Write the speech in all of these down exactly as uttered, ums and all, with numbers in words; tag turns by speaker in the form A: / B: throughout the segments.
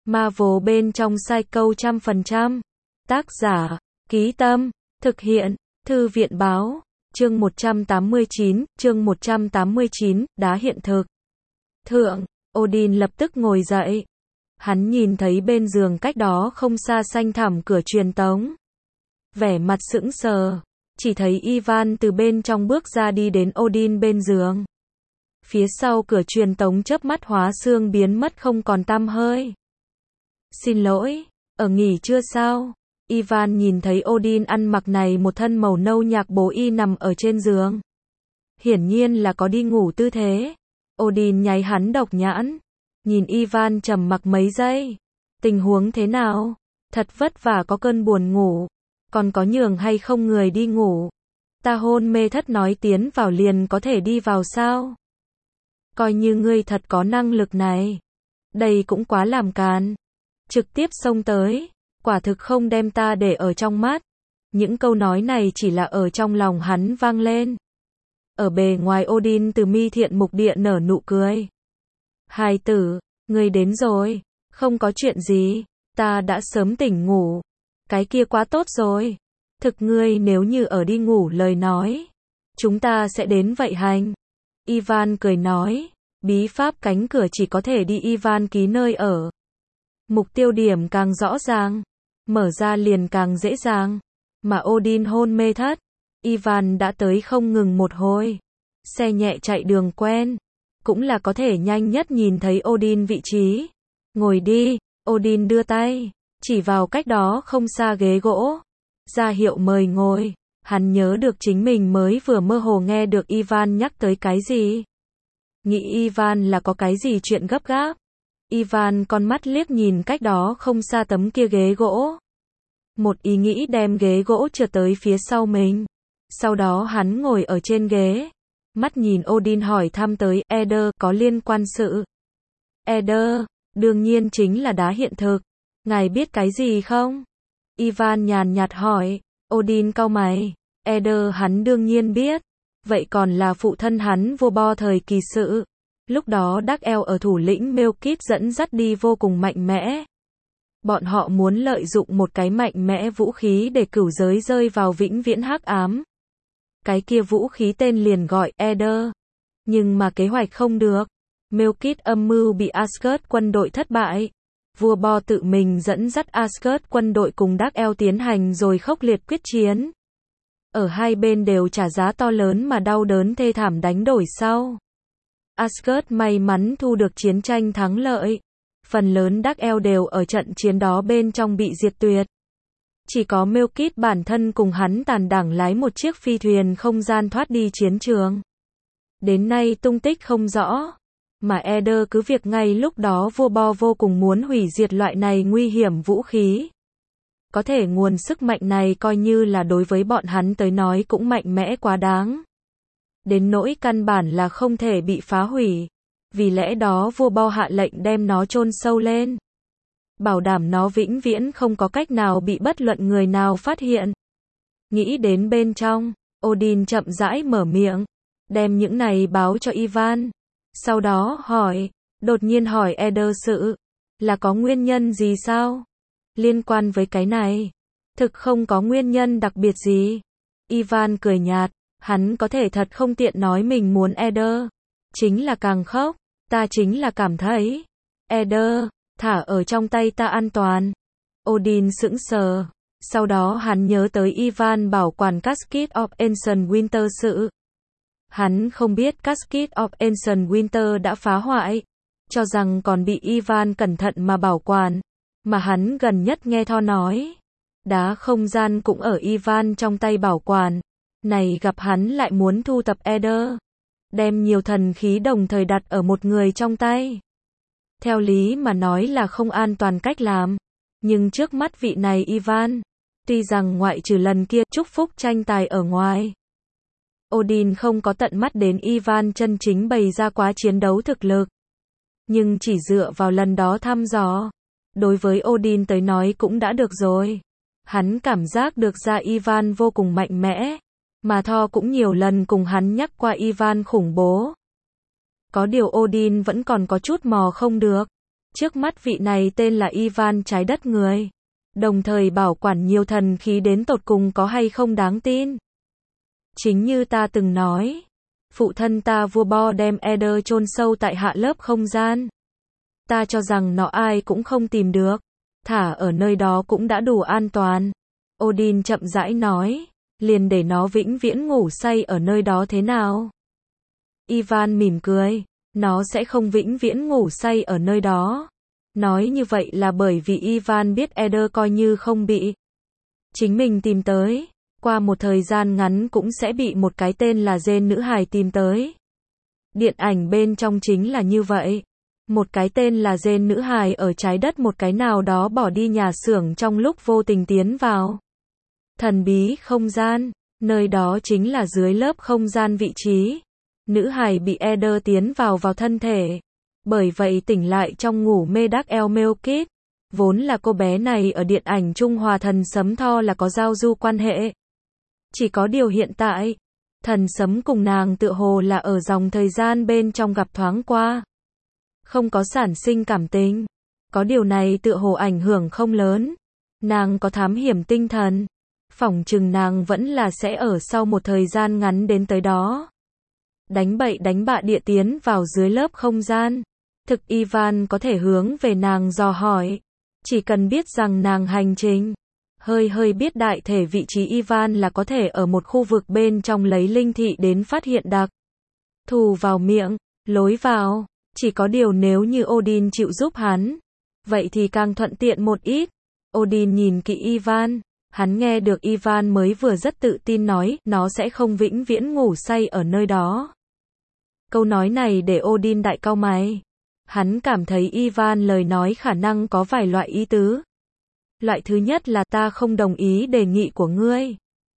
A: Marvel bên trong sai câu trăm phần trăm. Tác giả, Ký Tâm, thực hiện, Thư viện Báo, chương một trăm tám mươi chín, chương một trăm tám mươi chín, đá hiện thực. Thượng, Odin lập tức ngồi dậy. Hắn nhìn thấy bên giường cách đó không xa xanh thẳm cửa truyền tống. Vẻ mặt sững sờ, chỉ thấy Ivan từ bên trong bước ra đi đến Odin bên giường. Phía sau cửa truyền tống chớp mắt hóa xương biến mất không còn tăm hơi. Xin lỗi, ở nghỉ trưa sao? Ivan nhìn thấy Odin ăn mặc này một thân màu nâu nhạt bố y nằm ở trên giường. Hiển nhiên là có đi ngủ tư thế. Odin nháy hắn độc nhãn. Nhìn Ivan trầm mặc mấy giây. Tình huống thế nào? Thật vất vả có cơn buồn ngủ. Còn có nhường hay không người đi ngủ? Ta hôn mê thất nói tiến vào liền có thể đi vào sao? Coi như ngươi thật có năng lực này. Đây cũng quá làm càn. Trực tiếp xông tới. Quả thực không đem ta để ở trong mắt. Những câu nói này chỉ là ở trong lòng hắn vang lên. Ở bề ngoài Odin từ mi thiện mục địa nở nụ cười. Hài tử, ngươi đến rồi. Không có chuyện gì. Ta đã sớm tỉnh ngủ. Cái kia quá tốt rồi. Thực ngươi nếu như ở đi ngủ lời nói. Chúng ta sẽ đến vậy hành. Ivan cười nói. Bí pháp cánh cửa chỉ có thể đi Ivan ký nơi ở. Mục tiêu điểm càng rõ ràng. Mở ra liền càng dễ dàng. Mà Odin hôn mê thất. Ivan đã tới không ngừng một hồi. Xe nhẹ chạy đường quen. Cũng là có thể nhanh nhất nhìn thấy Odin vị trí. Ngồi đi. Odin đưa tay. Chỉ vào cách đó không xa ghế gỗ. Ra hiệu mời ngồi. Hắn nhớ được chính mình mới vừa mơ hồ nghe được Ivan nhắc tới cái gì. Nghĩ Ivan là có cái gì chuyện gấp gáp. Ivan con mắt liếc nhìn cách đó không xa tấm kia ghế gỗ. Một ý nghĩ đem ghế gỗ trượt tới phía sau mình. Sau đó hắn ngồi ở trên ghế. Mắt nhìn Odin hỏi thăm tới, Eder có liên quan sự. Eder, đương nhiên chính là đá hiện thực. Ngài biết cái gì không? Ivan nhàn nhạt hỏi. Odin cau mày. Eder hắn đương nhiên biết. Vậy còn là phụ thân hắn vua Bo thời kỳ sự. Lúc đó Dark Elf ở thủ lĩnh Melkith dẫn dắt đi vô cùng mạnh mẽ. Bọn họ muốn lợi dụng một cái mạnh mẽ vũ khí để cửu giới rơi vào vĩnh viễn hắc ám. Cái kia vũ khí tên liền gọi Eder. Nhưng mà kế hoạch không được. Melkith âm mưu bị Asgard quân đội thất bại. Vua Bo tự mình dẫn dắt Asgard quân đội cùng Dark Elf tiến hành rồi khốc liệt quyết chiến. Ở hai bên đều trả giá to lớn mà đau đớn thê thảm đánh đổi sau. Asgard may mắn thu được chiến tranh thắng lợi. Phần lớn Dark Elf đều ở trận chiến đó bên trong bị diệt tuyệt. Chỉ có Melkith bản thân cùng hắn tàn đảng lái một chiếc phi thuyền không gian thoát đi chiến trường. Đến nay tung tích không rõ. Mà Eder cứ việc ngay lúc đó vua Bo vô cùng muốn hủy diệt loại này nguy hiểm vũ khí. Có thể nguồn sức mạnh này coi như là đối với bọn hắn tới nói cũng mạnh mẽ quá đáng. Đến nỗi căn bản là không thể bị phá hủy. Vì lẽ đó vua Bo hạ lệnh đem nó chôn sâu lên. Bảo đảm nó vĩnh viễn không có cách nào bị bất luận người nào phát hiện. Nghĩ đến bên trong, Odin chậm rãi mở miệng. Đem những này báo cho Ivan. Sau đó hỏi, đột nhiên hỏi Eder sự. Là có nguyên nhân gì sao? Liên quan với cái này. Thực không có nguyên nhân đặc biệt gì. Ivan cười nhạt. Hắn có thể thật không tiện nói mình muốn Eder. Chính là càng khóc. Ta chính là cảm thấy. Eder, thả ở trong tay ta an toàn. Odin sững sờ. Sau đó hắn nhớ tới Ivan bảo quản Casket of Ancient Winter sự. Hắn không biết Casket of Ancient Winter đã phá hoại. Cho rằng còn bị Ivan cẩn thận mà bảo quản. Mà hắn gần nhất nghe Thor nói. Đá không gian cũng ở Ivan trong tay bảo quản. Này gặp hắn lại muốn thu tập Eder. Đem nhiều thần khí đồng thời đặt ở một người trong tay. Theo lý mà nói là không an toàn cách làm. Nhưng trước mắt vị này Ivan. Tuy rằng ngoại trừ lần kia chúc phúc tranh tài ở ngoài. Odin không có tận mắt đến Ivan chân chính bày ra quá chiến đấu thực lực. Nhưng chỉ dựa vào lần đó thăm dò. Đối với Odin tới nói cũng đã được rồi. Hắn cảm giác được ra Ivan vô cùng mạnh mẽ. Mà Thor cũng nhiều lần cùng hắn nhắc qua Ivan khủng bố. Có điều Odin vẫn còn có chút mò không được. Trước mắt vị này tên là Ivan trái đất người. Đồng thời bảo quản nhiều thần khí đến tột cùng có hay không đáng tin. Chính như ta từng nói, phụ thân ta vua Bo đem Eder chôn sâu tại hạ lớp không gian. Ta cho rằng nó ai cũng không tìm được, thả ở nơi đó cũng đã đủ an toàn. Odin chậm rãi nói, liền để nó vĩnh viễn ngủ say ở nơi đó thế nào? Ivan mỉm cười, nó sẽ không vĩnh viễn ngủ say ở nơi đó. Nói như vậy là bởi vì Ivan biết Eder coi như không bị chính mình tìm tới, qua một thời gian ngắn cũng sẽ bị một cái tên là Jane nữ hài tìm tới. Điện ảnh bên trong chính là như vậy. Một cái tên là Jane nữ hài ở trái đất một cái nào đó bỏ đi nhà xưởng trong lúc vô tình tiến vào thần bí không gian, nơi đó chính là dưới lớp không gian vị trí. Nữ hài bị Eder tiến vào vào thân thể, bởi vậy tỉnh lại trong ngủ mê Dark Elf Melkit. Vốn là cô bé này ở điện ảnh Trung Hòa thần sấm Thor là có giao du quan hệ. Chỉ có điều hiện tại, thần sấm cùng nàng tựa hồ là ở dòng thời gian bên trong gặp thoáng qua. Không có sản sinh cảm tình. Có điều này tựa hồ ảnh hưởng không lớn. Nàng có thám hiểm tinh thần. Phỏng chừng nàng vẫn là sẽ ở sau một thời gian ngắn đến tới đó. Đánh bậy đánh bạ địa tiến vào dưới lớp không gian. Thực Ivan có thể hướng về nàng dò hỏi. Chỉ cần biết rằng nàng hành trình. Hơi hơi biết đại thể vị trí Ivan là có thể ở một khu vực bên trong lấy linh thị đến phát hiện đặc thù vào miệng, lối vào. Chỉ có điều nếu như Odin chịu giúp hắn, vậy thì càng thuận tiện một ít. Odin nhìn kỹ Ivan, hắn nghe được Ivan mới vừa rất tự tin nói, nó sẽ không vĩnh viễn ngủ say ở nơi đó. Câu nói này để Odin đại cau mày. Hắn cảm thấy Ivan lời nói khả năng có vài loại ý tứ. Loại thứ nhất là ta không đồng ý đề nghị của ngươi.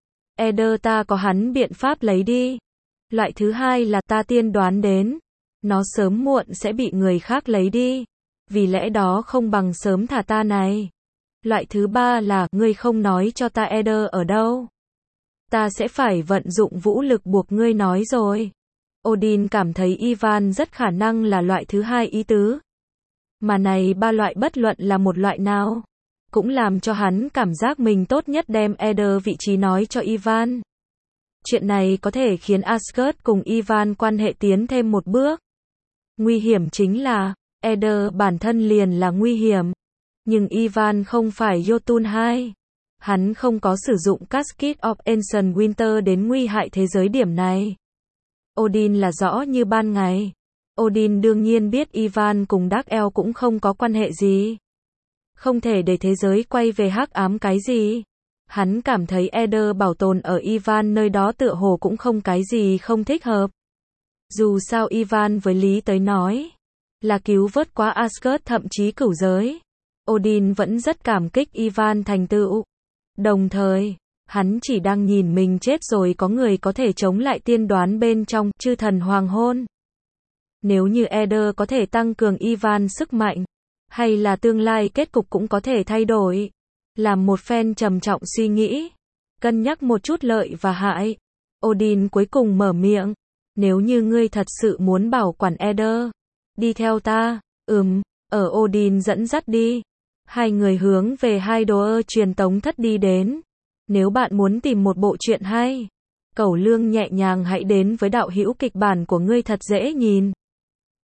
A: Eder ta có hắn biện pháp lấy đi. Loại thứ hai là ta tiên đoán đến. Nó sớm muộn sẽ bị người khác lấy đi. Vì lẽ đó không bằng sớm thả ta này. Loại thứ ba là, ngươi không nói cho ta Eder ở đâu. Ta sẽ phải vận dụng vũ lực buộc ngươi nói rồi. Odin cảm thấy Ivan rất khả năng là loại thứ hai ý tứ. Mà này ba loại bất luận là một loại nào, cũng làm cho hắn cảm giác mình tốt nhất đem Eder vị trí nói cho Ivan. Chuyện này có thể khiến Asgard cùng Ivan quan hệ tiến thêm một bước. Nguy hiểm chính là, Eder bản thân liền là nguy hiểm. Nhưng Ivan không phải Jotun hai. Hắn không có sử dụng Casket of Ancient Winter đến nguy hại thế giới điểm này. Odin là rõ như ban ngày. Odin đương nhiên biết Ivan cùng Dark Elf cũng không có quan hệ gì. Không thể để thế giới quay về hắc ám cái gì. Hắn cảm thấy Eder bảo tồn ở Ivan nơi đó tựa hồ cũng không cái gì không thích hợp. Dù sao Ivan với lý tới nói, là cứu vớt quá Asgard thậm chí cửu giới. Odin vẫn rất cảm kích Ivan thành tựu. Đồng thời, hắn chỉ đang nhìn mình chết rồi có người có thể chống lại tiên đoán bên trong chư thần hoàng hôn. Nếu như Eder có thể tăng cường Ivan sức mạnh, hay là tương lai kết cục cũng có thể thay đổi. Làm một phen trầm trọng suy nghĩ, cân nhắc một chút lợi và hại, Odin cuối cùng mở miệng. Nếu như ngươi thật sự muốn bảo quản Eder, đi theo ta. Ừm, ở Odin dẫn dắt đi. Hai người hướng về hai đồ ơ truyền tống thất đi đến. Nếu bạn muốn tìm một bộ truyện hay, cẩu lương nhẹ nhàng hãy đến với đạo hữu kịch bản của ngươi thật dễ nhìn.